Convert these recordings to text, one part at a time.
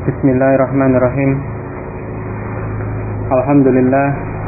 Bismillahirrahmanirrahim. Alhamdulillah.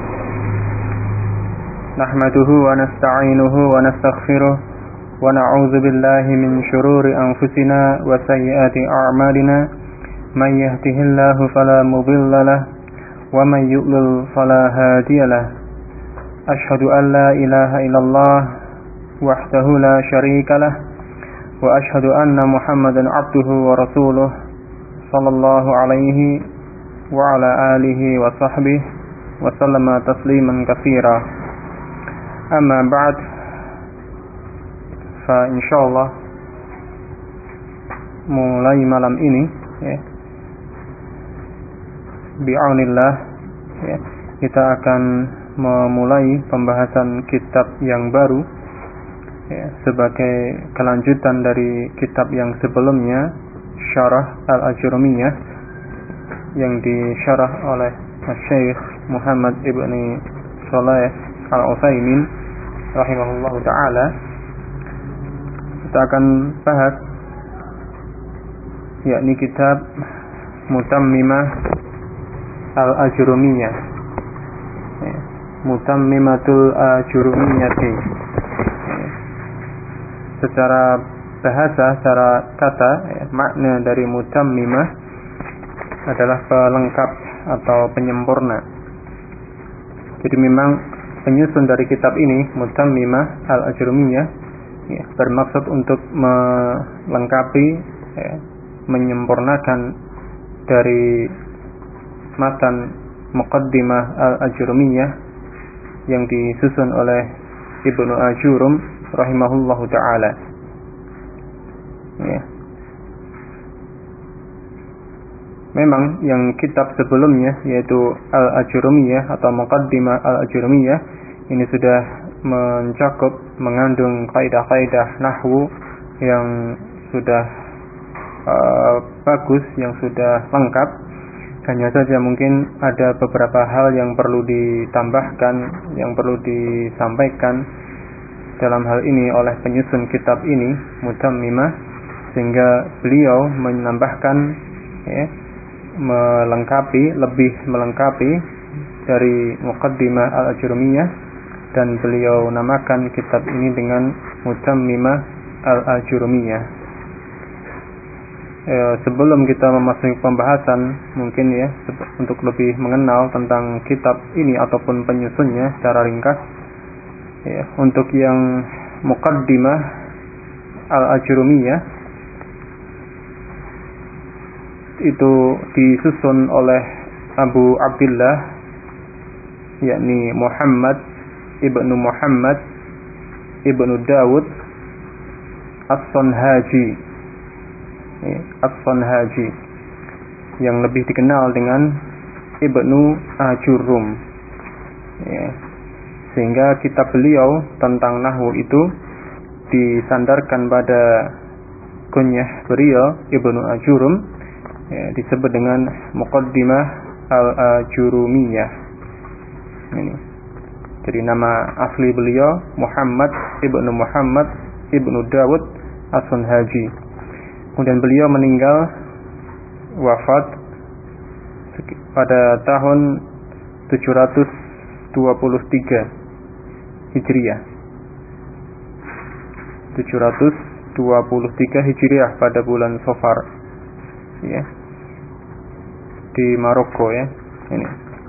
Nahmaduhu wa nasta'inuhu wa nastaghfiruh wa na'udzu billahi min shururi anfusina wa sayyiati a'malina. Man yahdihillahu fala mudilla lahu wa man yudlil fala hadiya lahu. Asyhadu an la ilaha illallah wahdahu la syarika lahu wa asyhadu anna Muhammadan 'abduhu wa rasuluh sallallahu alaihi wa ala alihi wa sahbihi wa sallama tasliman katsira. Amma ba'd, fa insyaallah mulai malam ini ya, bi'aunillah ya, kita akan memulai pembahasan kitab yang baru ya, sebagai kelanjutan dari kitab yang sebelumnya, Syarah Al-Ajurumiyah, yang disyarah oleh Syekh Muhammad ibni Shalih Al-Utsaimin rahimahullahu ta'ala. Kita akan bahas yakni kitab Mutammimah Al-Ajurumiyah, Mutammimatul Ajurumiyati. Secara bahasa, secara kata makna dari mutammimah adalah pelengkap atau penyempurna. Jadi memang penyusun dari kitab ini, Mutammimah Al-Ajurumiyah, bermaksud untuk melengkapi, menyempurnakan dari matan Muqaddimah Al-Ajurumiyah yang disusun oleh Ibnu Ajurum rahimahullahu ta'ala. Ya. Memang yang kitab sebelumnya, yaitu Al-Ajurumiyah atau Muqaddimah Al-Ajurumiyah, ini sudah mencakup, mengandung kaidah-kaidah nahwu yang sudah bagus, yang sudah lengkap. Hanya saja mungkin ada beberapa hal yang perlu ditambahkan, yang perlu disampaikan dalam hal ini oleh penyusun kitab ini, Mutammimah, sehingga beliau menambahkan, lebih melengkapi dari Muqaddimah Al-Ajurumiyah, dan beliau namakan kitab ini dengan Mutammimah Al-Ajurumiyah. Sebelum kita memasuki pembahasan, mungkin untuk lebih mengenal tentang kitab ini ataupun penyusunnya secara ringkas, untuk yang Muqaddimah Al-Ajurumiyah itu disusun oleh Abu Abdullah, yakni Muhammad ibnu Dawud As-Sanhaji, yang lebih dikenal dengan Ibnu Ajurum. Sehingga kitab beliau tentang nahwu itu disandarkan pada kunyah beliau Ibnu Ajurum, disebut dengan Muqaddimah Al-Ajurumiyah. Ini. Jadi nama asli beliau Muhammad ibnu Dawud As-Sanhaji. Kemudian beliau meninggal, wafat pada tahun 723 Hijriah. 723 Hijriah pada bulan Safar, di Maroko ini.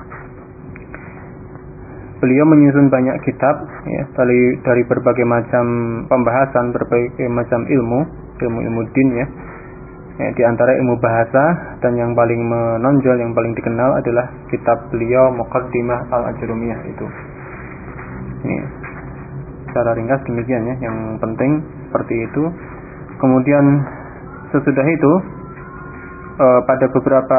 Beliau menyusun banyak kitab dari berbagai macam pembahasan, berbagai macam ilmu din di antara ilmu bahasa, dan yang paling menonjol, yang paling dikenal adalah kitab beliau Muqaddimah Al-Ajurumiyah itu. Ini secara ringkas demikian yang penting seperti itu. Kemudian sesudah itu, pada beberapa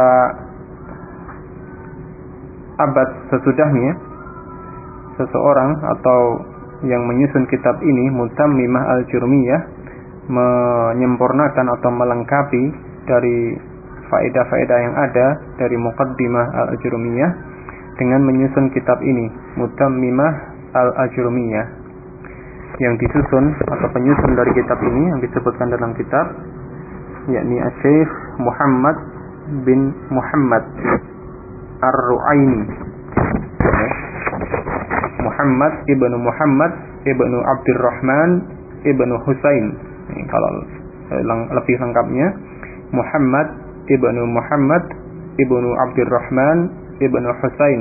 abad sesudahnya, seseorang atau yang menyusun kitab ini, Mutammimah Al-Ajurumiyah, menyempurnakan atau melengkapi dari faedah-faedah yang ada dari Muqaddimah Al-Ajurumiyah dengan menyusun kitab ini, Mutammimah Al-Ajurumiyah, yang disusun atau penyusun dari kitab ini yang disebutkan dalam kitab, yakni Syekh Muhammad bin Muhammad Ar-Ru'aini. Muhammad ibnu Abdurrahman ibnu Husain. Kalau lebih lengkapnya Muhammad ibnu Abdurrahman ibnu Husain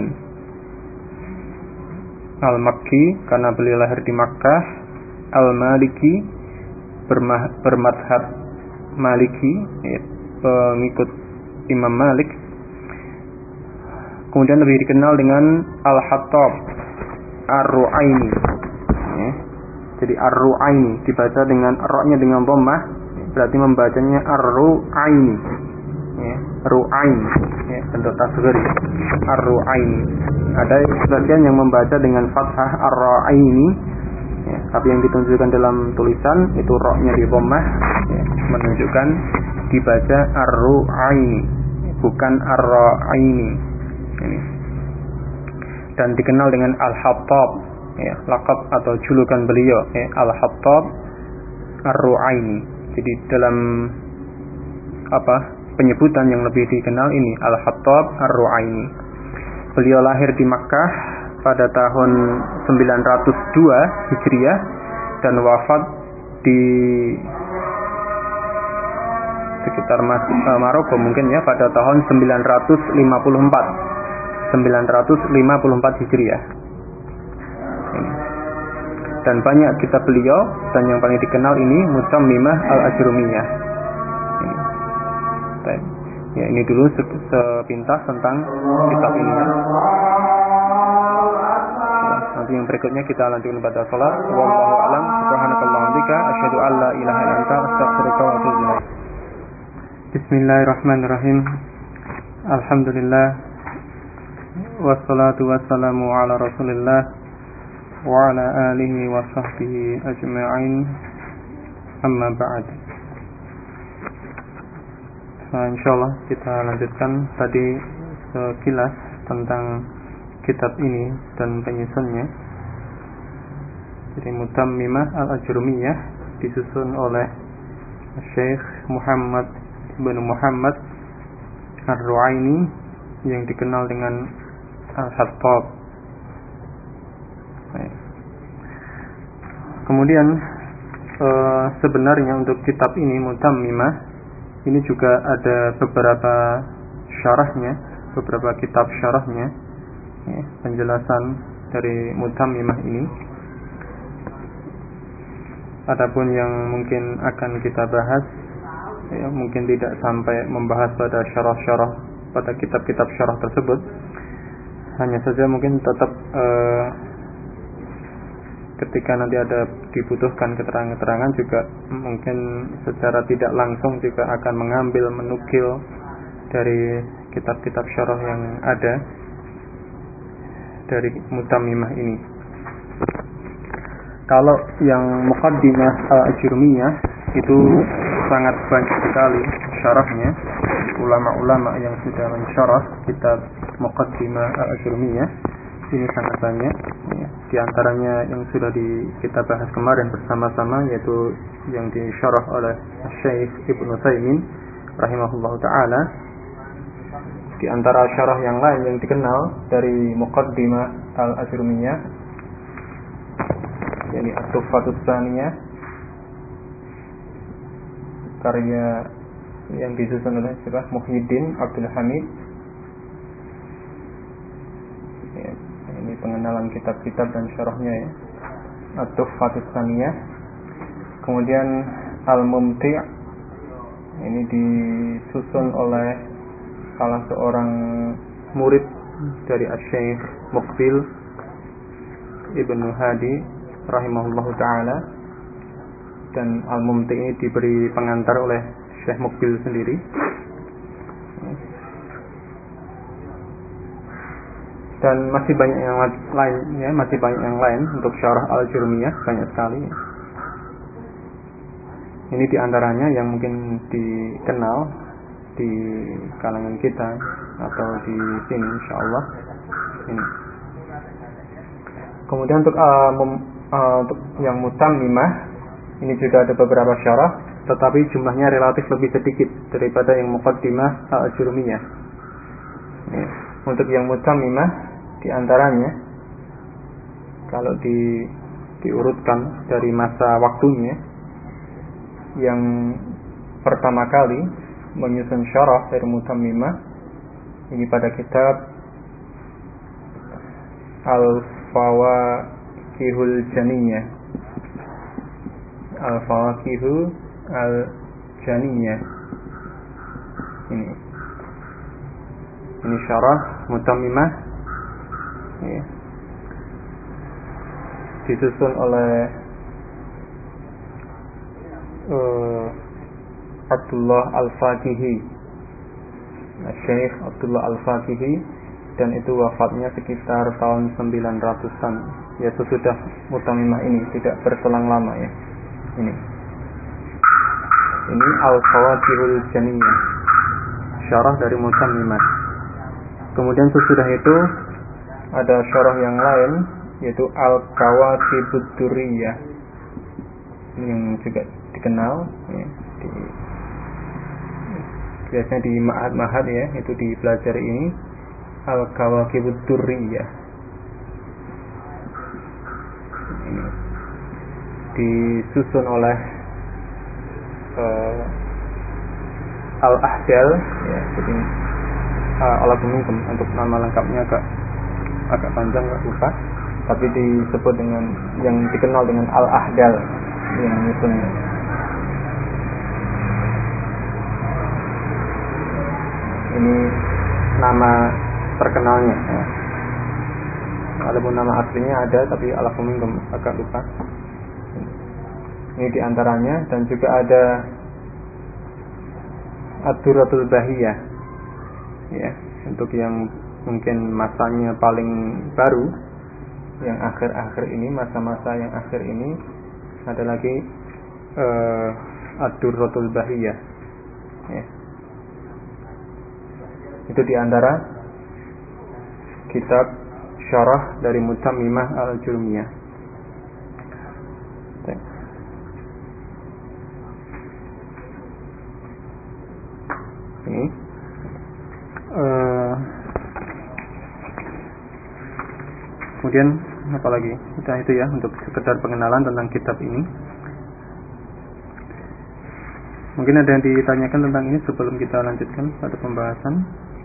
Al-Makki, karena beliau lahir di Makkah. Al-Maliki, bermadhab Maliki, pengikut Imam Malik. Kemudian lebih dikenal dengan Al-Hattab Ar-Ru'aini. Jadi Ar-Ru'aini dibaca dengan ra-nya dengan dhammah, berarti membacanya Ar-Ru'aini. Ru'ain, bentuk tasghir. Ar-Ru'aini. Ada sebagian yang membaca dengan fathah Ar-Ra'aini, tapi yang ditunjukkan dalam tulisan itu ra-nya di dhammah, menunjukkan dibaca Ar-Ru'aini, bukan Ar-Ra'aini. Ini. Dan dikenal dengan Al-Hattab, laqab atau julukan beliau, Al-Hattab Ar-Ru'aini. Jadi dalam penyebutan yang lebih dikenal ini Al-Hattab Ar-Ru'aini. Beliau lahir di Makkah pada tahun 902 Hijriah dan wafat di sekitar Maroko mungkin pada tahun 954 Hijriah. Dan banyak kitab beliau, dan yang paling dikenal ini Mutammimah Al-Ajrumiyah. Ini dulu sepintas tentang kitab ini. Nanti yang berikutnya kita lanjutkan pada salat. Wallahu a'lam. Subhanakallahumma wa bihamdika asyhadu an la ilaha illa anta astaghfiruka wa atubu ilaik. Bismillahirrahmanirrahim. Alhamdulillah. Wassalatu wassalamu ala Rasulillah wa ala alihi wa sahbihi ajma'in. Amma ba'd. Insyaallah kita lanjutkan tadi sekilas tentang kitab ini dan penyusunnya. Jadi Mutammimah Al-Ajrumiyah disusun oleh Syekh Muhammad ibnu Muhammad Ar-Ru'aini yang dikenal dengan Al-Hattab. Kemudian sebenarnya untuk kitab ini Mutammimah ini juga ada beberapa syarahnya, beberapa kitab syarahnya, penjelasan dari Mutammimah ini. Adapun yang mungkin akan kita bahas, mungkin tidak sampai membahas pada syarah-syarah pada kitab-kitab syarah tersebut. Hanya saja mungkin tetap ketika nanti ada dibutuhkan keterangan-keterangan juga mungkin secara tidak langsung juga akan menukil dari kitab-kitab syarah yang ada dari Mutammimah ini. Kalau yang Muqaddimah Al-Ajrumiyah itu sangat banyak sekali syarahnya. Ulama-ulama yang sudah mensyarah kitab Muqaddimah Al-Ajrumiyah ini sangat banyak. Di antaranya yang sudah kita bahas kemarin bersama-sama, yaitu yang disyarah oleh Syekh Ibnu Utsaimin rahimahullahu taala. Di antara syarah yang lain yang dikenal dari Muqaddimah Al-Ajrumiyah, yakni At-Tuhfatus Tsaniyah, karya yang disusun oleh Syekh Muhyiddin Abdul Hamid. Ini pengenalan kitab-kitab dan syarahnya ya. At-Tuhfatus Tsaniyah. Kemudian Al-Mumti' ini disusun oleh salah seorang murid dari Asy-Syaikh Muqbil Ibnu Hadi rahimahullahu taala, dan Al-Mumti' ini diberi pengantar oleh Syekh Muqbil sendiri. Dan masih banyak yang lain ya, masih banyak yang lain untuk syarah Al-Ajrumiyah, banyak sekali. Ini diantaranya yang mungkin dikenal di kalangan kita atau di sini insyaallah. Ini. Kemudian untuk yang Mutammimah ini juga ada beberapa syarah. tetapi jumlahnya relatif lebih sedikit daripada yang Muqaddimah Al-Ajurumiyah. Untuk yang Mutammimah diantaranya, kalau diurutkan dari masa waktunya, yang pertama kali menyusun syarah dari Mutammimah ini pada kitab Al-Fawaqihul Janiyah. Al-Fawaqihul Al-Janiyah. Ini syarah Mutammimah, ya, disusun oleh Abdullah Al-Faqihi, Syekh Abdullah Al-Faqihi, dan itu wafatnya sekitar tahun 900-an, ya, sesudah Mutammimah ini, tidak berselang lama, ya. Ini Al-Fawaqihul Janiyah, syarah dari Mutammimah. Kemudian sesudah itu ada syarah yang lain, yaitu Al-Kawakibud Durriyah, yang juga dikenal, ya, biasanya di ma'had-ma'had, ya, itu dipelajari ini, Al-Kawakibud Durriyah. Ini disusun oleh Al-Ahdal, ya, jadi Al-Agumingkum, untuk nama lengkapnya agak panjang, agak lupa, tapi disebut dengan yang dikenal dengan Al-Ahdal yang menyusunnya. Ini nama terkenalnya, ya. Walaupun nama aslinya ada, tapi Al-Agumingkum agak lupa. Ini diantaranya, dan juga ada Ad-Durratul Bahiyah, ya, untuk yang mungkin masanya paling baru, yang akhir-akhir ini, masa-masa yang akhir ini, ada lagi Ad-Durratul Bahiyah, ya. Itu diantara kitab syarah dari Mutammimah Al-Ajurumiyah. Ini kemudian apa lagi? Sudah itu, ya, untuk sekedar pengenalan tentang kitab ini. Mungkin ada yang ditanyakan tentang ini sebelum kita lanjutkan pada pembahasan.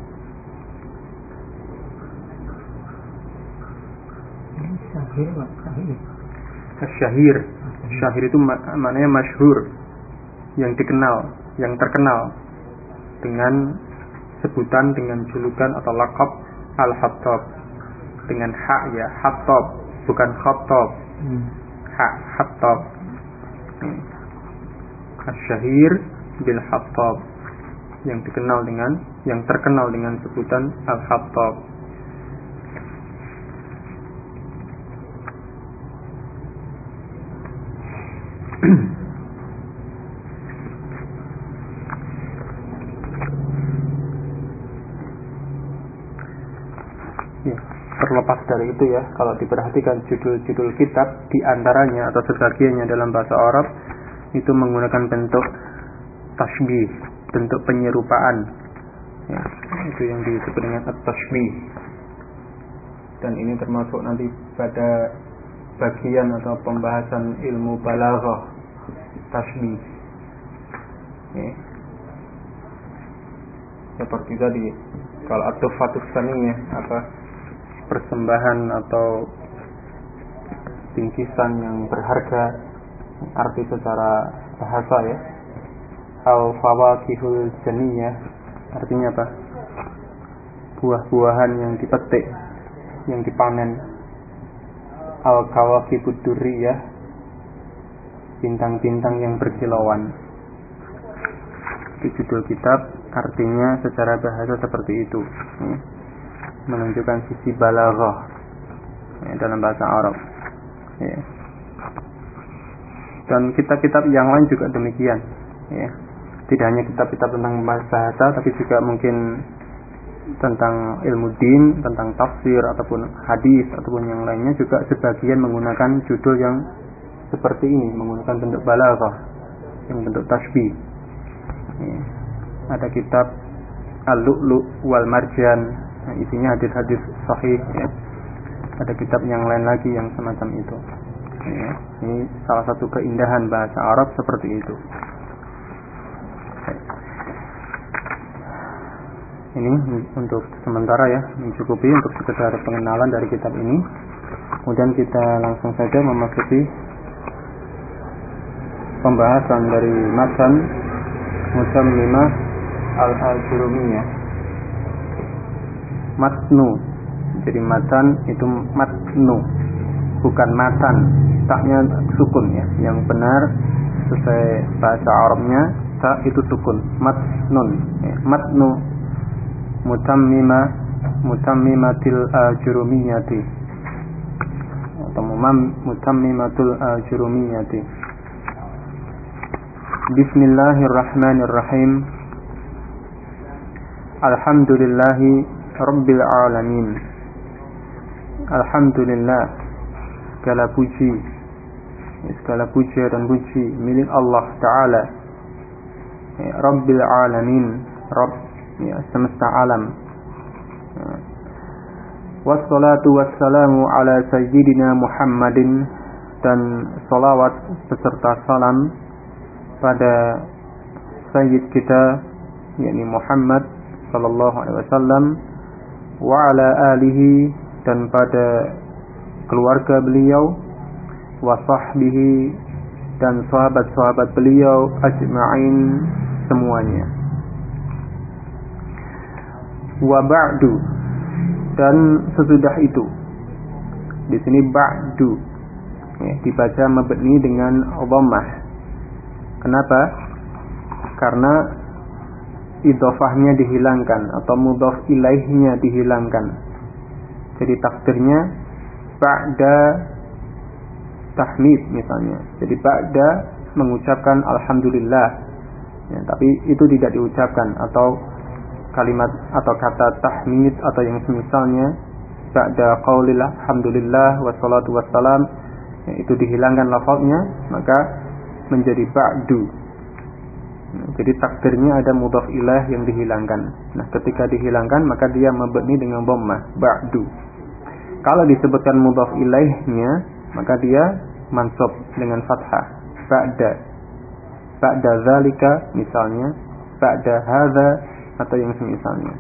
Syahir. Syahir itu maknanya masyhur, yang dikenal, yang terkenal, dengan sebutan, dengan julukan atau lakab Al-Hattab, dengan hak, ya, Hattab, bukan Khattab. Hak, Hattab. Syahir bil Hattab, yang dikenal dengan, yang terkenal dengan sebutan Al-Hattab. Ya, terlepas dari itu, ya, kalau diperhatikan judul-judul kitab, diantaranya atau sebagiannya dalam bahasa Arab itu menggunakan bentuk tashbih, bentuk penyerupaan, ya, itu yang disebut dengan at-tashbih. Dan ini termasuk nanti pada bagian atau pembahasan ilmu balaghah, tashbih, ya. Seperti tadi, kalau at-tuhfatus saniyah, apa, persembahan atau bingkisan yang berharga, arti secara bahasa, ya. Al-Fawaqihul Janiyah artinya apa? Buah-buahan yang dipetik, yang dipanen. Al-Kawakibud Durriyah, bintang-bintang yang berkilauan. Itu judul kitab, artinya secara bahasa seperti itu, ya. Menunjukkan sisi balaghah, ya, dalam bahasa Arab, ya. Dan kitab-kitab yang lain juga demikian, ya. Tidak hanya kitab-kitab tentang bahasa, tapi juga mungkin tentang ilmu din, tentang tafsir ataupun hadis ataupun yang lainnya, juga sebagian menggunakan judul yang seperti ini, menggunakan bentuk balaghah, yang bentuk tasbih. Ya. Ada kitab Al-Lu'lu' wal Marjan, isinya hadis-hadis sahih. Ya. Ada kitab yang lain lagi yang semacam itu. Ya. Ini salah satu keindahan bahasa Arab seperti itu. Ini untuk sementara ya, mencukupi untuk sekedar pengenalan dari kitab ini. Kemudian kita langsung saja memasuki pembahasan dari matan Mutammimah al-Ajurumiyah. Matnu. Jadi matan itu matnu, bukan matan. Taknya sukun ya. Yang benar sesuai bahasa Arabnya, tak itu sukun. Matnun. Ya. Matnu Mutammimatil Ajurumiyati atau Mutammimatul Ajurumiyati. Bismillahirrahmanirrahim. Alhamdulillahi Rabbil Alamin. Alhamdulillah, segala puji dan puji milik Allah Ta'ala, Rabbil Alamin, Rabb ya, semesta alam. Wassalatu wassalamu ala sayyidina Muhammadin, dan salawat beserta salam pada sayyid kita yakni Muhammad sallallahu alaihi wasallam, wa ala alihi, dan pada keluarga beliau, wa sahbihi, dan sahabat-sahabat beliau ajma'in semuanya. Wa ba'du, dan sesudah itu. Di sini ba'du ya, dibaca mabni dengan dhammah. Kenapa? Karena idhofahnya dihilangkan atau mudhaf ilaihnya dihilangkan. Jadi takdirnya ba'da tahmid misalnya. Jadi ba'da mengucapkan alhamdulillah ya, tapi itu tidak diucapkan, atau kalimat atau kata tahmid atau yang semisalnya ba'da qaulil alhamdulillah wassalatu wassalam ya, itu dihilangkan lafaznya, maka menjadi ba'du. Jadi takdirnya ada mudhaf ilaih yang dihilangkan. Nah, ketika dihilangkan maka dia mabni dengan dhammah, ba'du. Kalau disebutkan mudhaf ilaihnya maka dia mansub dengan fathah, ba'da. Ba'da zalika misalnya, ba'da hadza, atau yang semisalnya.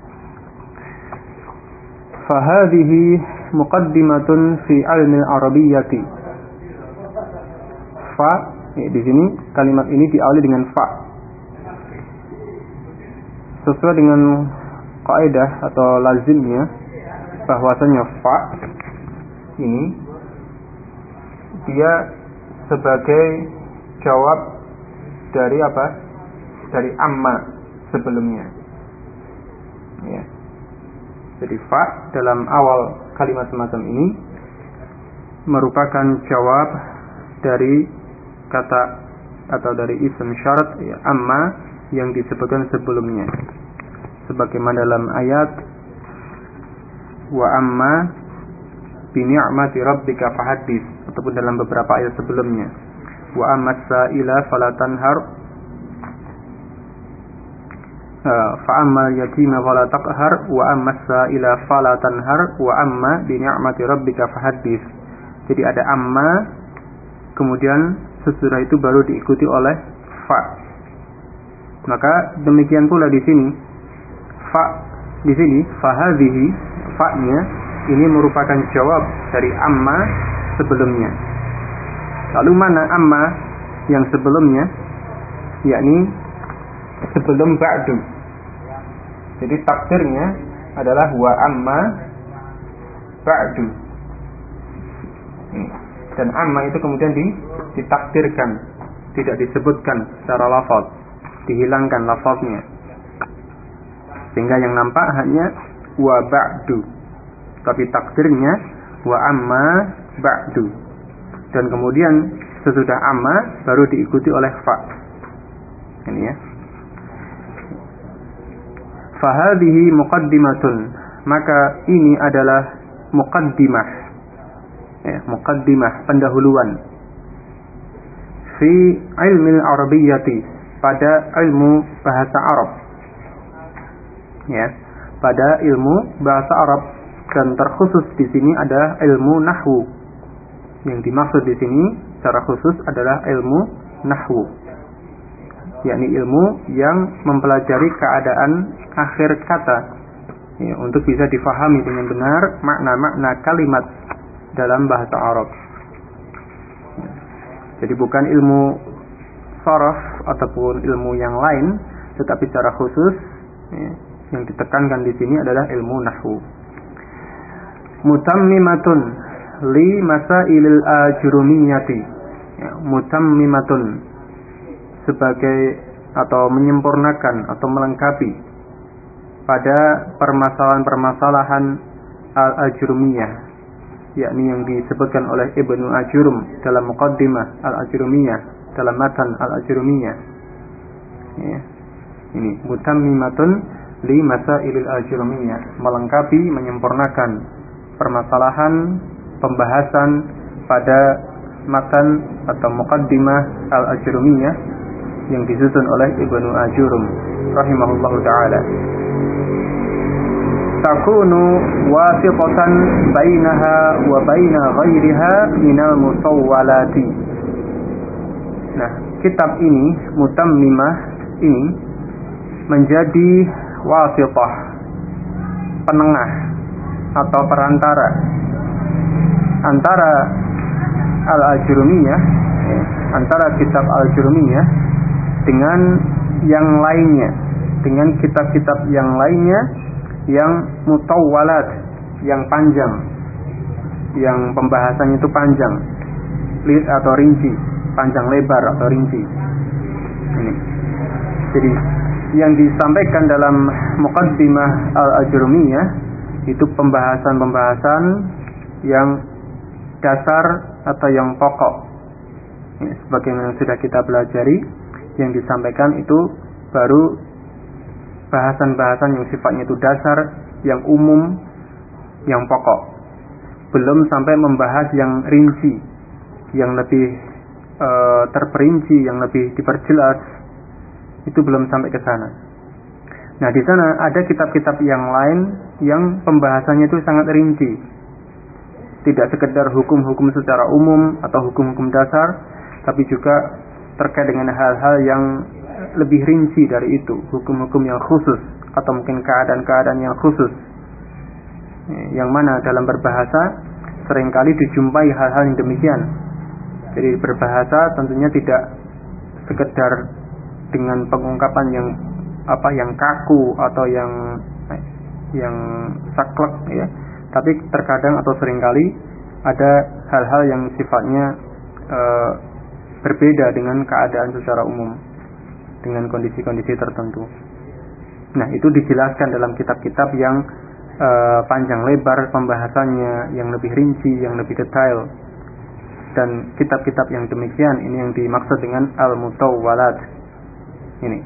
Fahadhihi muqaddimatun fi ilmi al-arabiyyati. Fa ya, di sini kalimat ini diawali dengan fa. Sesuai dengan kaidah atau lazimnya bahwasanya fa ini dia sebagai jawab dari apa? Dari amma sebelumnya. Ya. Jadi fa dalam awal kalimat semacam ini merupakan jawab dari kata atau dari isim syarat ya, amma yang disebutkan sebelumnya. Sebagaimana dalam ayat wa amma bi ni'mati rabbika fahaddits, ataupun dalam beberapa ayat sebelumnya wa amma sa'ila fala tanhar fa amma yatima fala taqhar wa amma sa'ila fala tanhar wa amma bi ni'mati rabbika fahaddits. Jadi ada amma, kemudian sesudah itu baru diikuti oleh fa. Maka demikian pula di sini fa, di sini fahadhihi, fa-nya ini merupakan jawab dari amma sebelumnya. Lalu mana amma yang sebelumnya? Yakni sebelum ba'du. Jadi takdirnya adalah wa amma ba'du. Dan amma itu kemudian ditakdirkan, tidak disebutkan secara lafaz, dihilangkan lafaznya, sehingga yang nampak hanya wa ba'du, tapi takdirnya wa amma ba'du. Dan kemudian sesudah amma baru diikuti oleh fa. Ini ya. Fahadhihi muqaddimatun, maka ini adalah muqaddimah ya, muqaddimah, pendahuluan, fi ilmi al-arabiyyati, pada ilmu bahasa Arab. Ya, pada ilmu bahasa Arab, dan terkhusus di sini adalah ilmu nahwu. Yang dimaksud di sini secara khusus adalah ilmu nahwu, yakni ilmu yang mempelajari keadaan akhir kata, ya, untuk bisa difahami dengan benar makna-makna kalimat dalam bahasa Arab. Jadi bukan ilmu sharaf ataupun ilmu yang lain, tetapi secara khusus, ya, yang ditekankan di sini adalah ilmu nahwu. Mutammimatun li masailil ajrumiyyati, ya, mutammimatun sebagai atau menyempurnakan atau melengkapi pada permasalahan-permasalahan al-ajrumiyah, yakni yang disebutkan oleh Ibnu Ajurum dalam Muqaddimah al-Ajrumiyah, dalam matan al-Ajrumiyah. Ya. Ini mutammimatun li masailil ajrumiyah, melengkapi, menyempurnakan permasalahan pembahasan pada matan atau Muqaddimah al-Ajrumiyah yang disusun oleh Ibnu Ajurum rahimahullahu ta'ala. Takunu wasiqatan bainaha wa baina ghairiha minal musawwalati. Nah, kitab ini, Mutammimah ini, menjadi wasithah, penengah atau perantara antara al-Ajrumiyah, antara kitab al-Ajrumiyah dengan yang lainnya, dengan kitab-kitab yang lainnya yang mutawwalat, yang panjang, yang pembahasannya itu panjang, lead atau rinci, panjang lebar atau rinci. Ini. Jadi yang disampaikan dalam Muqaddimah al-Ajrumiyah itu pembahasan-pembahasan yang dasar atau yang pokok. Ya, sebagaimana yang sudah kita pelajari, yang disampaikan itu baru bahasan-bahasan yang sifatnya itu dasar, yang umum, yang pokok. Belum sampai membahas yang rinci, yang lebih terperinci, yang lebih diperjelas. Itu belum sampai ke sana. Nah, di sana ada kitab-kitab yang lain yang pembahasannya itu sangat rinci. Tidak sekedar hukum-hukum secara umum atau hukum-hukum dasar, tapi juga terkait dengan hal-hal yang lebih rinci dari itu, hukum-hukum yang khusus atau mungkin keadaan-keadaan yang khusus, yang mana dalam berbahasa seringkali dijumpai hal-hal yang demikian. Jadi berbahasa tentunya tidak sekedar dengan pengungkapan yang kaku atau yang saklek, ya, tapi terkadang atau seringkali ada hal-hal yang sifatnya berbeda dengan keadaan secara umum, dengan kondisi-kondisi tertentu. Nah, itu dijelaskan dalam kitab-kitab yang panjang lebar pembahasannya, yang lebih rinci, yang lebih detail. Dan kitab-kitab yang demikian ini yang dimaksud dengan al-mutawwalat ini.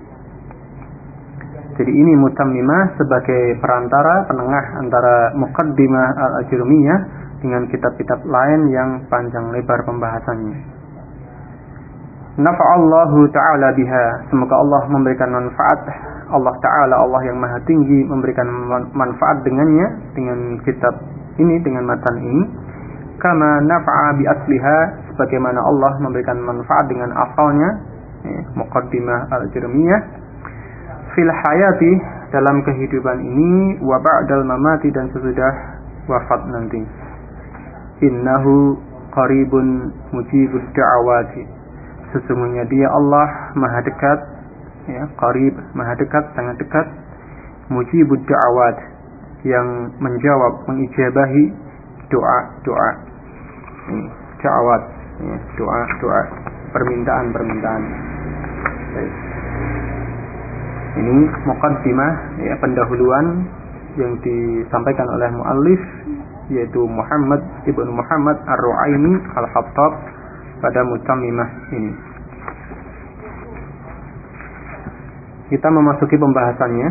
Jadi ini Mutammimah sebagai perantara, penengah antara Muqaddimah al-Ajrumiyah dengan kitab-kitab lain yang panjang lebar pembahasannya. Nafa'allahu ta'ala biha, semoga Allah memberikan manfaat, Allah ta'ala, Allah yang maha tinggi, memberikan manfaat dengannya, dengan kitab ini, dengan matan ini. Kama nafa'a bi asliha, sebagaimana Allah memberikan manfaat dengan asalnya, Muqaddimah al-Ajrumiyah, fil hayati, dalam kehidupan ini, wa ba'dal mamati, dan sesudah wafat nanti. Innahu qaribun mujibud da'awati, sesungguhnya dia Allah maha dekat, ya, qarib, maha dekat, sangat dekat, mujibud da'awat, yang menjawab, mengijabahi doa-doa, da'awat, ya, doa-doa, permintaan-permintaan. Ini muqaddimah, ya, pendahuluan yang disampaikan oleh muallif, yaitu Muhammad ibnu Muhammad Ar-Ru'aini Al-Hattab pada Mutammimah ini. Kita memasuki pembahasannya.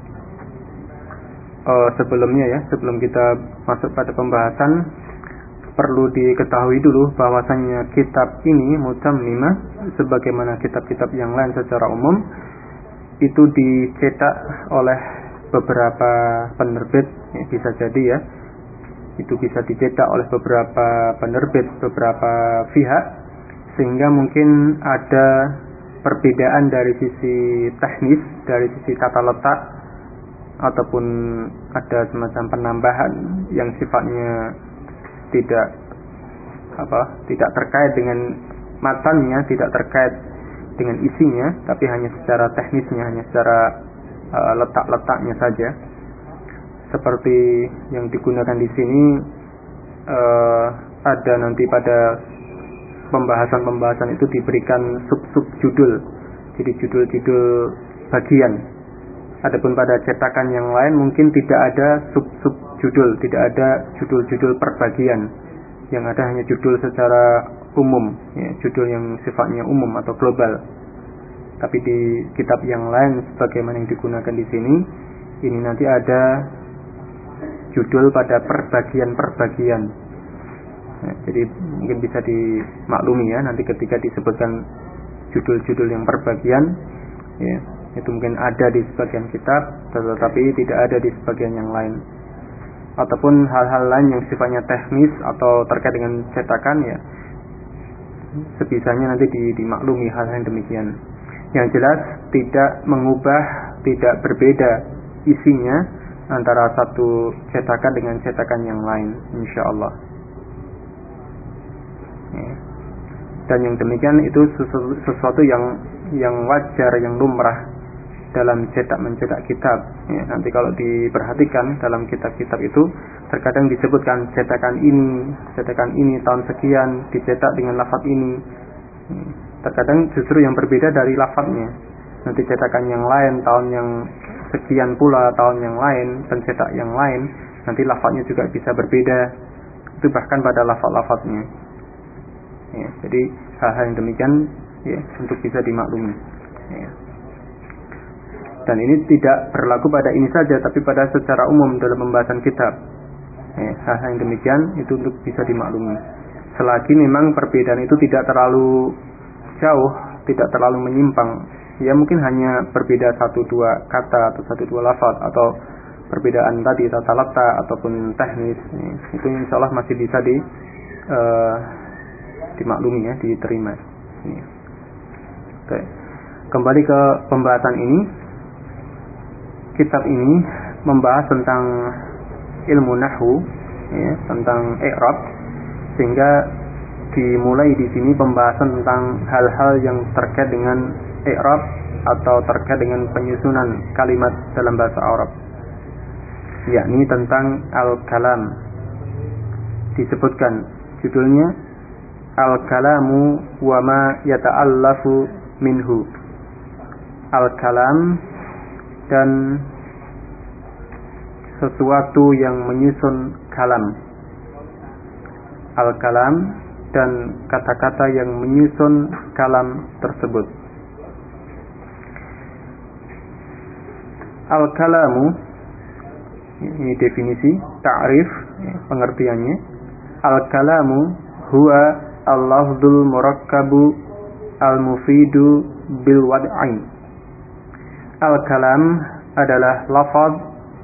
Sebelumnya, ya, sebelum kita masuk pada pembahasan, perlu diketahui dulu bahwasanya kitab ini mutammimah sebagaimana kitab-kitab yang lain secara umum itu dicetak oleh beberapa penerbit, ya, bisa jadi ya itu bisa dicetak oleh beberapa penerbit, beberapa pihak, sehingga mungkin ada perbedaan dari sisi teknis, dari sisi tata letak, ataupun ada semacam penambahan yang sifatnya tidak terkait dengan matannya, tidak terkait dengan isinya, tapi hanya secara teknisnya, hanya secara letak-letaknya saja. Seperti yang digunakan di sini, ada nanti pada pembahasan-pembahasan itu diberikan sub-sub judul, jadi judul-judul bagian. Adapun pada cetakan yang lain mungkin tidak ada sub-sub judul, tidak ada judul-judul per bagian. Yang ada hanya judul secara umum, ya, judul yang sifatnya umum atau global. Tapi di kitab yang lain sebagaimana yang digunakan di sini, ini nanti ada judul pada perbagian-perbagian. Nah, jadi mungkin bisa dimaklumi ya, nanti ketika disebutkan judul-judul yang perbagian, ya, itu mungkin ada di sebagian kitab, tetapi tidak ada di sebagian yang lain. Ataupun hal-hal lain yang sifatnya teknis atau terkait dengan cetakan, ya sebisanya nanti dimaklumi hal-hal yang demikian. Yang jelas tidak mengubah, tidak berbeda isinya antara satu cetakan dengan cetakan yang lain, insyaallah. Ya. Dan yang demikian itu sesuatu yang wajar, yang lumrah dalam mencetak kitab. Ya, nanti kalau diperhatikan dalam kitab-kitab itu terkadang disebutkan cetakan ini tahun sekian dicetak dengan lafaz ini. Terkadang justru yang berbeda dari lafaznya. Nanti cetakan yang lain tahun yang sekian pula, tahun yang lain, pencetak yang lain, nanti lafaznya juga bisa berbeda. Itu bahkan pada lafaz-lafaznya. Ya, jadi hal-hal yang demikian ya untuk bisa dimaklumi. Ya. Dan ini tidak berlaku pada ini saja, tapi pada secara umum dalam pembahasan kitab. Hal-hal yang demikian itu untuk bisa dimaklumi. Selagi memang perbedaan itu tidak terlalu jauh, tidak terlalu menyimpang, ya mungkin hanya berbeda 1-2 kata atau 1-2 lafaz, atau perbedaan tadi tata letak ataupun teknis, itu insyaallah masih bisa dimaklumi ya, diterima. Oke. Kembali ke pembahasan ini. Kitab ini membahas tentang ilmu nahwu, ya, tentang i'rab, sehingga dimulai di sini pembahasan tentang hal-hal yang terkait dengan i'rab atau terkait dengan penyusunan kalimat dalam bahasa Arab, yakni tentang al-kalam. Disebutkan judulnya al-kalamu wa ma yata'allafu minhu. Al-kalam dan sesuatu yang menyusun kalam. Al-kalam dan kata-kata yang menyusun kalam tersebut. Al-kalamu, ini definisi, ta'rif, pengertiannya. Al-kalamu huwa al-lafzul murakkabu al-mufidu bil wad'ain. Al-kalam adalah lafaz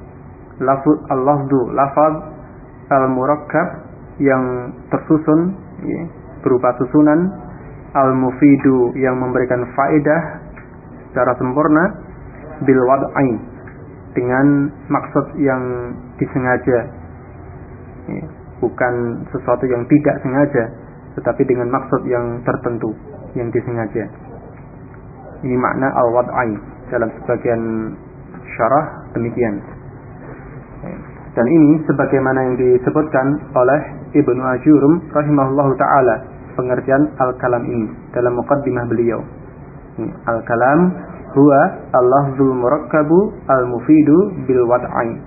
al-murakkab yang tersusun, ya, berupa susunan, al-mufidu yang memberikan faedah secara sempurna, bil wad'ain dengan maksud yang disengaja, ya, bukan sesuatu yang tidak sengaja, tetapi dengan maksud yang tertentu, yang disengaja. Ini makna al-wad'ain dalam sebagian syarah demikian. Dan ini sebagaimana yang disebutkan oleh Ibnu Ajurum rahimahullahu ta'ala, pengertian al-kalam ini dalam muqaddimah beliau. Al-kalam huwa al-lafzul murakkabu al-mufidu bil wad'ain.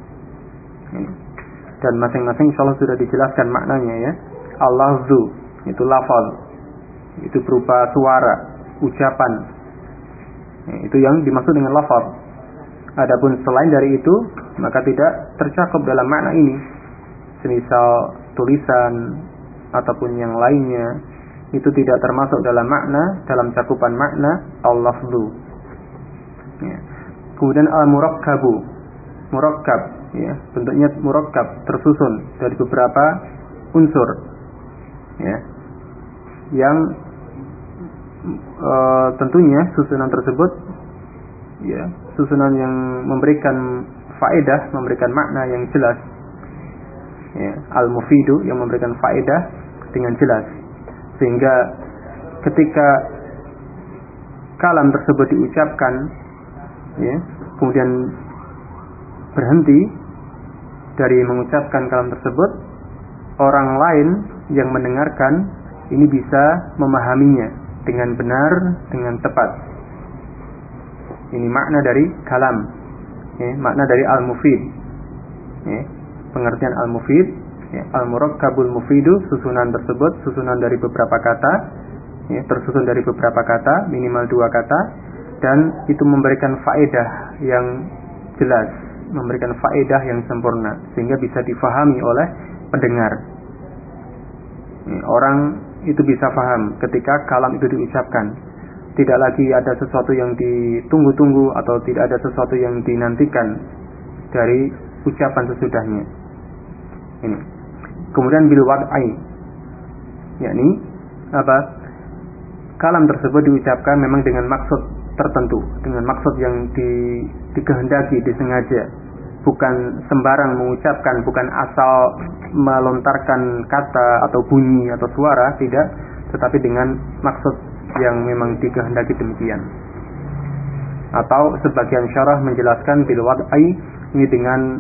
Dan masing-masing insyaallah sudah dijelaskan maknanya ya. Al-lafzu itu lafaz, itu berupa suara, ucapan. Itu yang dimaksud dengan lafaz. Adapun selain dari itu maka tidak tercakup dalam makna ini. Semisal tulisan ataupun yang lainnya, itu tidak termasuk dalam makna, dalam cakupan makna al-lafzu. Ya. Kemudian al-murakkabu, murakkab, ya, bentuknya murakkab, tersusun dari beberapa unsur, ya, yang tentunya susunan tersebut, ya, susunan yang memberikan faedah, memberikan makna yang jelas, ya, al-mufidu, yang memberikan faedah dengan jelas, sehingga ketika kalam tersebut diucapkan, ya, kemudian berhenti dari mengucapkan kalam tersebut, orang lain yang mendengarkan ini bisa memahaminya dengan benar, dengan tepat. Ini makna dari kalam, ya, makna dari al-mufid, ya, pengertian al-mufid, ya, al-murakkabul mufidu, susunan tersebut, susunan dari beberapa kata, ya, tersusun dari beberapa kata, minimal 2 kata, dan itu memberikan faedah yang jelas, memberikan faedah yang sempurna, sehingga bisa difahami oleh pendengar. Ya, orang itu bisa paham ketika kalam itu diucapkan. Tidak lagi ada sesuatu yang ditunggu-tunggu atau tidak ada sesuatu yang dinantikan dari ucapan sesudahnya. Ini. Kemudian bil wad'i, yakni apa? Kalam tersebut diucapkan memang dengan maksud tertentu, dengan maksud yang dikehendaki, disengaja. Bukan sembarang mengucapkan, bukan asal melontarkan kata atau bunyi atau suara, tidak, tetapi dengan maksud yang memang dikehendaki demikian. Atau sebagian syarah menjelaskan bil wad'i ini dengan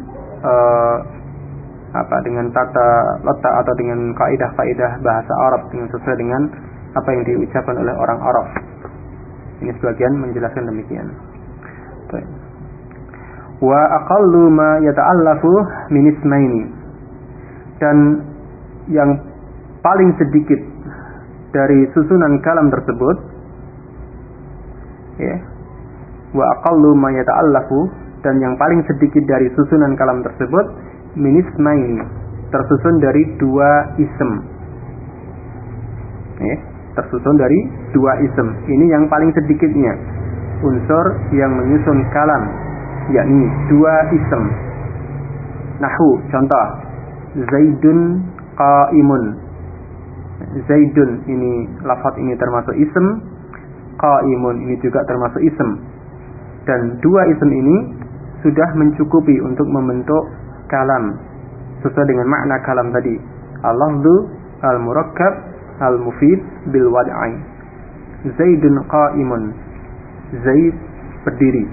dengan tata letak atau dengan kaidah-kaidah bahasa Arab, dengan sesuai dengan apa yang diucapkan oleh orang Arab. Ini sebagian menjelaskan demikian. Wa aqallu ma yata'allafu min ismaini, dan yang paling sedikit dari susunan kalam tersebut, ya, wa aqallu ma yata'allafu, dan yang paling sedikit dari susunan kalam tersebut min ismaini, tersusun dari 2 ism, ya, tersusun dari 2 ism. Ini yang paling sedikitnya unsur yang menyusun kalam, yakni 2 ism. Nahu, contoh, Zaidun qaimun. Zaidun ini, lafaz ini termasuk ism, qaimun ini juga termasuk ism. Dan 2 ism ini sudah mencukupi untuk membentuk kalam sesuai dengan makna kalam tadi. Al-lafzu al-murakkab al-mufid bil wad'i. Zaidun qaimun. Zaid berdiri.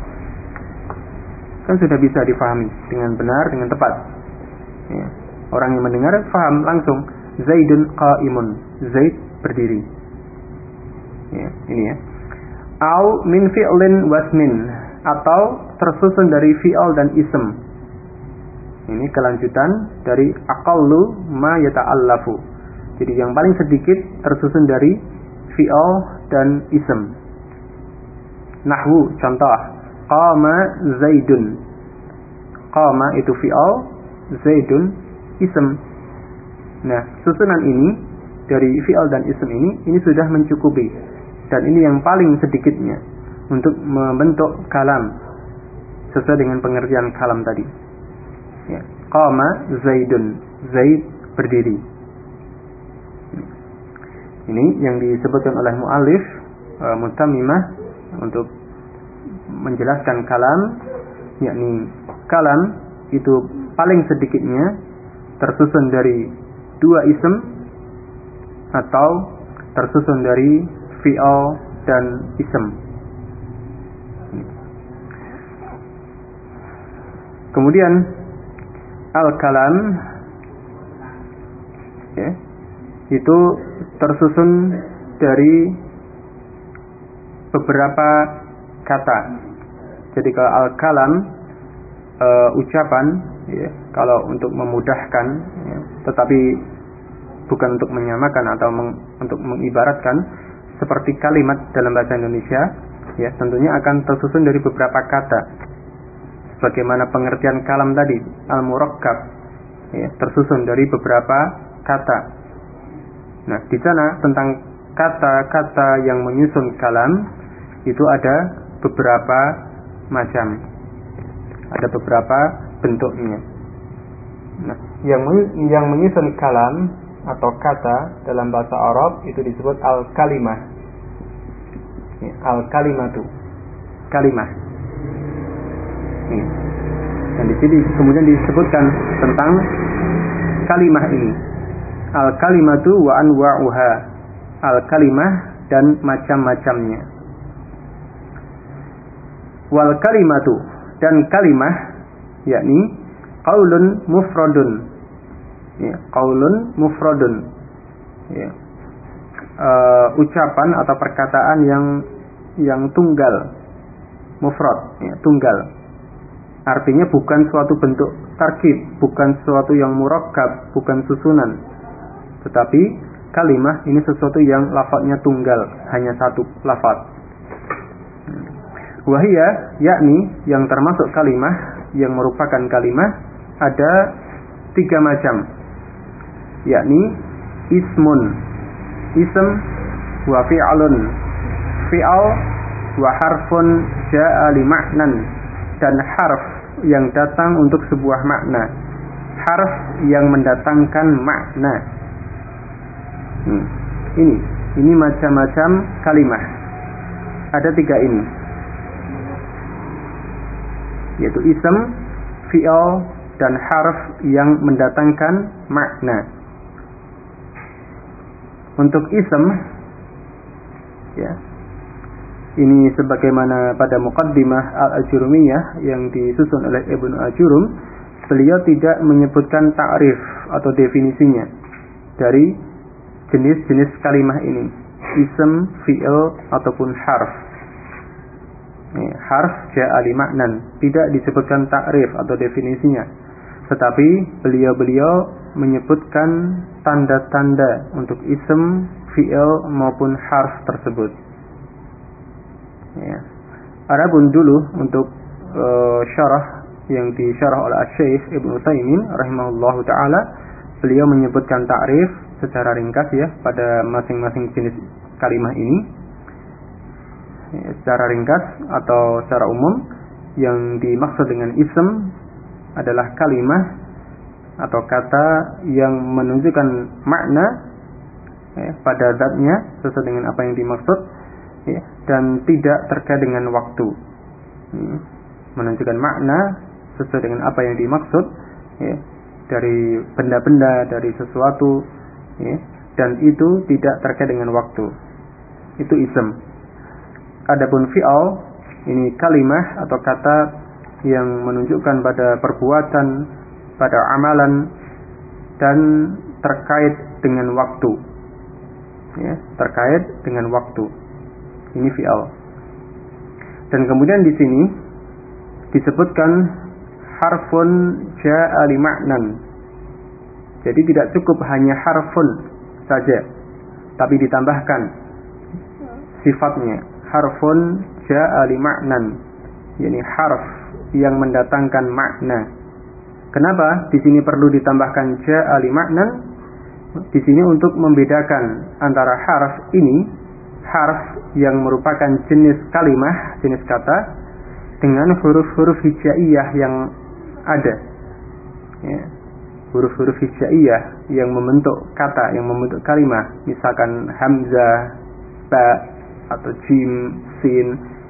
Kan sudah bisa difahami dengan benar, dengan tepat. Ya. Orang yang mendengar faham langsung, Zaidun qaimun, Zaid berdiri. Ya, ini ya. Au min fi'lin wasmin, atau tersusun dari fi'al dan ism. Ini kelanjutan dari aqallu ma yata'allafu. Jadi yang paling sedikit tersusun dari fi'al dan ism. Nahwu, contoh, qama Zaidun. Qama itu fi'al, Zaidun ism. Nah, susunan ini dari fi'al dan ism ini sudah mencukupi, dan ini yang paling sedikitnya untuk membentuk kalam sesuai dengan pengertian kalam tadi. Ya, qama Zaidun, Zaid berdiri. Ini yang disebutkan oleh muallif Mutammimah untuk menjelaskan kalam, yakni kalam itu paling sedikitnya tersusun dari 2 ism atau tersusun dari fi'al dan ism. Kemudian al-kalam, ya, itu tersusun dari beberapa kata. Jadi kalau al-kalam ucapan, ya, kalau untuk memudahkan, ya, tetapi bukan untuk menyamakan atau untuk mengibaratkan, seperti kalimat dalam bahasa Indonesia, ya, tentunya akan tersusun dari beberapa kata. Bagaimana pengertian kalam tadi, al-murakkab, tersusun dari beberapa kata. Nah, di sana tentang kata-kata yang menyusun kalam itu ada beberapa macam, ada beberapa bentuknya. Nah, yang menyusun kalam atau kata dalam bahasa Arab itu disebut al-kalimah. Al-kalimatu, kalimah. Dan di sini kemudian disebutkan tentang kalimah ini. Al-kalimatu wa anwa'uha. Al-kalimah dan macam-macamnya. Wal kalimatu, dan kalimah yakni qaulun mufradun. Qaulun mufradun. Ucapan atau perkataan yang tunggal. Mufrad, tunggal. Artinya bukan suatu bentuk tarkib, bukan sesuatu yang murakkab, bukan susunan. Tetapi kalimah ini sesuatu yang lafadznya tunggal, hanya satu lafadz. Wahia, yakni yang termasuk kalimah, yang merupakan kalimah ada 3 macam, yakni ismun, ism, wa fi'alun, fi'al, wa harfun ja'a li ma'nan, dan harf yang datang untuk sebuah makna, harf yang mendatangkan makna. Ini macam-macam kalimah. Ada 3 ini, yaitu ism, fi'al, dan harf yang mendatangkan makna. Untuk ism, ini sebagaimana pada muqaddimah al-Ajurumiyah yang disusun oleh Ibnu Ajurum, beliau tidak menyebutkan ta'rif atau definisinya dari jenis-jenis kalimah ini, ism, fi'il, ataupun harf. Harf ja'a li ma'nan, tidak disebutkan ta'rif atau definisinya, tetapi beliau menyebutkan tanda-tanda untuk ism, fi'il maupun harf tersebut. Adapun dulu untuk syarah yang disyarah oleh Syekh Ibnu Utsaimin rahimahullahu taala, beliau menyebutkan ta'rif secara ringkas pada masing-masing jenis kalimah ini. Secara ringkas atau secara umum, yang dimaksud dengan ism adalah kalimah atau kata yang menunjukkan makna pada zatnya sesuai dengan apa yang dimaksud, dan tidak terkait dengan waktu. Menunjukkan makna sesuai dengan apa yang dimaksud dari benda-benda, dari sesuatu, dan itu tidak terkait dengan waktu. Itu ism. Adapun fi'al, ini kalimah atau kata yang menunjukkan pada perbuatan, pada amalan, dan terkait dengan waktu. Terkait dengan waktu. Ini fi'al. Dan kemudian di sini disebutkan harfun ja'a li ma'nan. Jadi tidak cukup hanya harfun saja, tapi ditambahkan sifatnya, harfun ja'a li ma'nan, yakni harf yang mendatangkan makna. Kenapa di sini perlu ditambahkan ja'a li ma'nan? Di sini untuk membedakan antara harf ini, harf yang merupakan jenis kalimah, jenis kata, dengan huruf-huruf hijaiyah yang ada. Huruf-huruf hijaiyah yang membentuk kata, yang membentuk kalimah, misalkan hamzah, ba, atau jim, sin,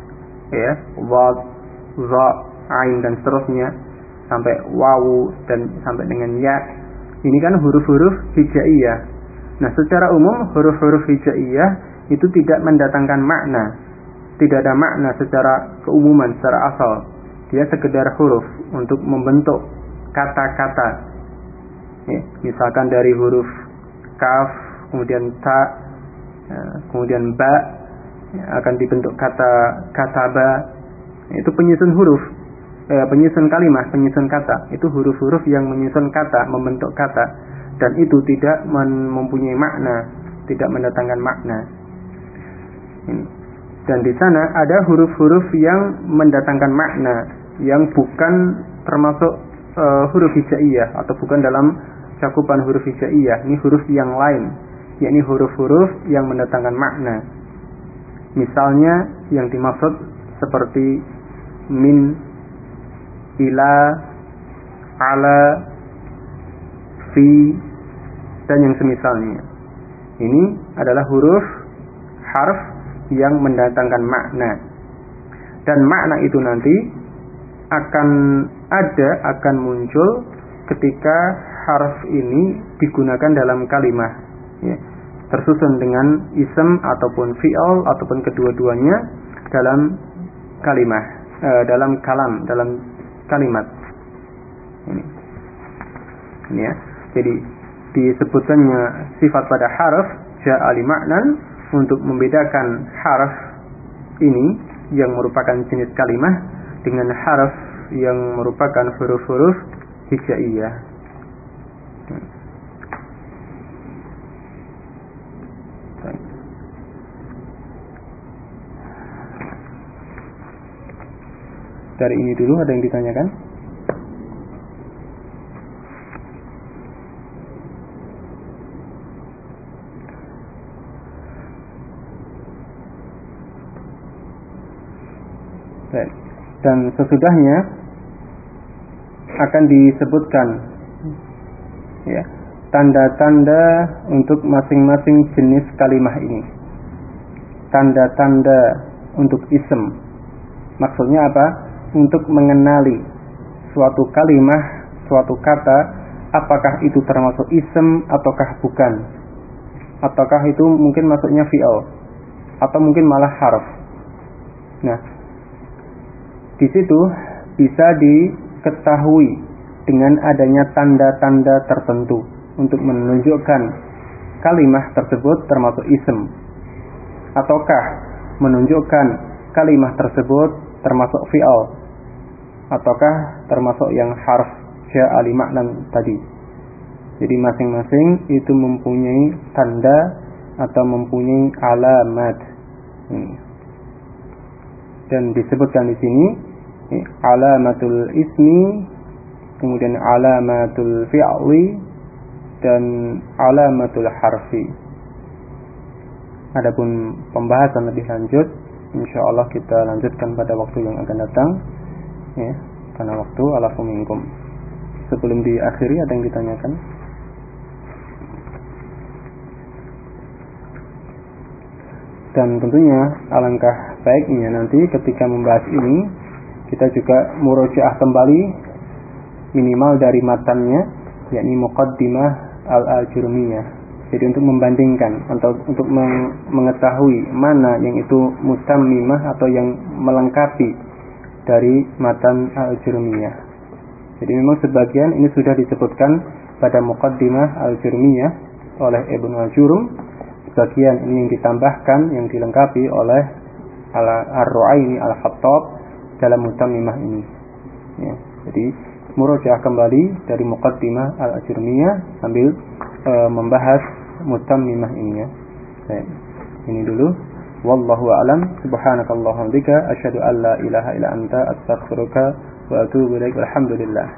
wad, za, ain, dan seterusnya, sampai wawu dan sampai dengan ya. Ini kan huruf-huruf hijaiyah. Nah, secara umum huruf-huruf hijaiyah itu tidak mendatangkan makna, tidak ada makna secara keumuman, secara asal. Dia sekedar huruf untuk membentuk kata-kata. Misalkan dari huruf kaf, kemudian ta, kemudian ba, akan dibentuk kata kataba. Itu penyusun huruf, penyusun kalimah, penyusun kata. Itu huruf-huruf yang menyusun kata, membentuk kata, dan itu tidak mempunyai makna, tidak mendatangkan makna. Dan di sana ada huruf-huruf yang mendatangkan makna, yang bukan termasuk huruf hijaiyah atau bukan dalam cakupan huruf hijaiyah. Ini huruf yang lain, yakni huruf-huruf yang mendatangkan makna. Misalnya yang dimaksud seperti min, ila, ala, fi, dan yang semisalnya. Ini adalah huruf harf yang mendatangkan makna. Dan makna itu nanti akan muncul ketika harf ini digunakan dalam kalimah, ya, tersusun dengan ism ataupun fi'il ataupun kedua-duanya dalam kalimah, dalam kalimat. Ini ya. Jadi disebutkannya sifat pada harf ja'a li ma'nan untuk membedakan harf ini yang merupakan jenis kalimah dengan harf yang merupakan huruf-huruf hijaiyah. Dari ini dulu ada yang ditanyakan? Dan sesudahnya akan disebutkan, ya, tanda-tanda untuk masing-masing jenis kalimah ini. Tanda-tanda untuk ism. Maksudnya apa? Untuk mengenali suatu kalimah, suatu kata, apakah itu termasuk ism ataukah bukan. Ataukah itu mungkin masuknya fi'il atau mungkin malah harf. Nah, di situ bisa diketahui dengan adanya tanda-tanda tertentu untuk menunjukkan kalimah tersebut termasuk ism, ataukah menunjukkan kalimah tersebut termasuk fi'il, ataukah termasuk yang harf ja'a li ma'nan tadi. Jadi masing-masing itu mempunyai tanda atau mempunyai alamat. Dan disebutkan di sini alamatul ismi, kemudian alamatul fi'li, dan alamatul harfi. Adapun pembahasan lebih lanjut insyaallah kita lanjutkan pada waktu yang akan datang, ya, karena waktu alafu minkum. Sebelum diakhiri ada yang ditanyakan? Dan tentunya alangkah baiknya nanti ketika membahas ini kita juga murojaah kembali minimal dari matannya, yakni Muqaddimah al-Ajurumiyah. Jadi untuk membandingkan, untuk mengetahui mana yang itu mutammimah atau yang melengkapi dari matan al-Ajurumiyah. Jadi memang sebagian ini sudah disebutkan pada Muqaddimah al-Ajurumiyah oleh Ibnu Ajurum. Sebagian ini yang ditambahkan, yang dilengkapi oleh Ar-Ru'aini Al-Khattab dalam mutammimah ini, ya. Jadi murojaah kembali dari Muqaddimah Al-Ajurumiyah sambil membahas mutammimah ini, ya. Baik, ini dulu. Wallahu a'lam. Subhanakallahumma wa bihamdika asyhadu an la ilaha illa anta astaghfiruka wa atubu ilaik. Alhamdulillah.